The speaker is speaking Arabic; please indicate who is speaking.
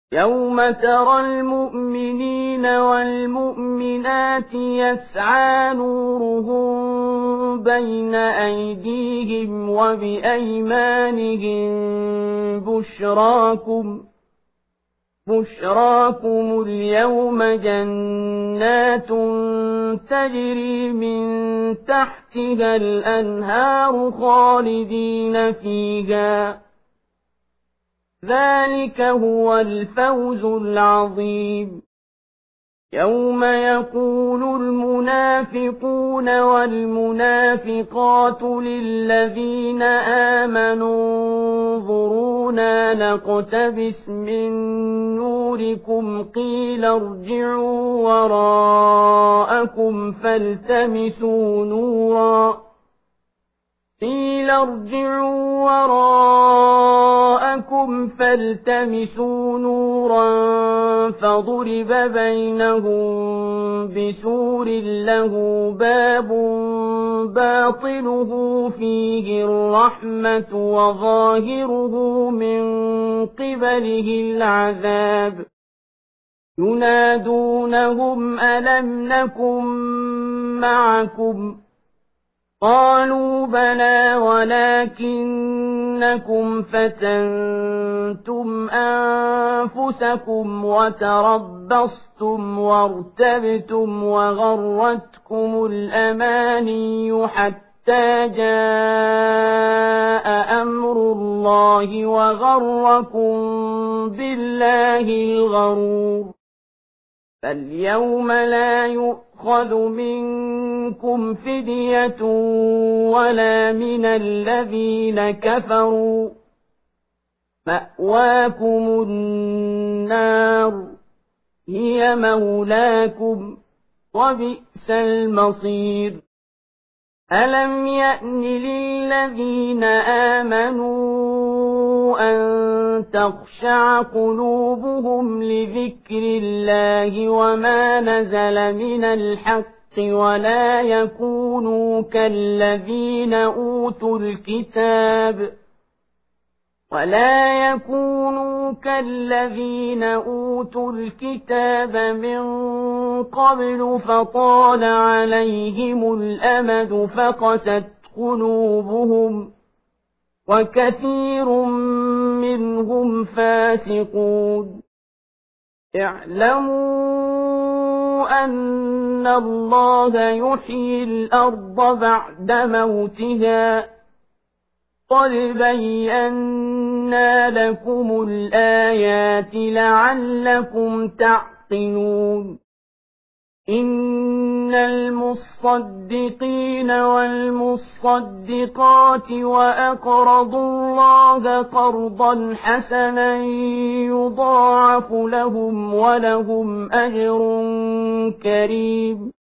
Speaker 1: يوم ترى المؤمنين والمؤمنات يسعى نورهم بين أيديهم وبأيمانهم بشراكم اليوم جنات تجري من تحتها الأنهار خالدين فيها، ذلك هو الفوز العظيم. يوم يقول المنافقون والمنافقات للذين آمنوا انظرونا نقتبس من نوركم قيل ارجعوا وراءكم فالتمسوا نورا فضرب بينهم بسور له باب باطنه فيه الرحمة وظاهره من قبله العذاب ينادونهم ألم نكن معكم قالوا بلى ولكنكم فتنتم أنفسكم وتربصتم وارتبتم وغرتكم الأماني حتى جاء أمر الله وغركم بالله الغرور. فاليوم لا يؤخذ منكم فدية ولا من الذين كفروا، مأواكم النار هي مولاكم وبئس المصير. ألم يأن للذين آمنوا أن تخشع قلوبهم لذكر الله وما نزل من الحق ولا يكونوا كالذين أوتوا الكتاب من قبل فطال عليهم الأمد فقست قلوبهم وكثير منهم فاسقون. اعلموا أن الله يحيي الأرض بعد موتها قد بينا لكم الآيات لعلكم تعقلون. إن المصدقين والمصدقات وأقرضوا الله قرضا حسنا يضاعف لهم ولهم أجر كريم.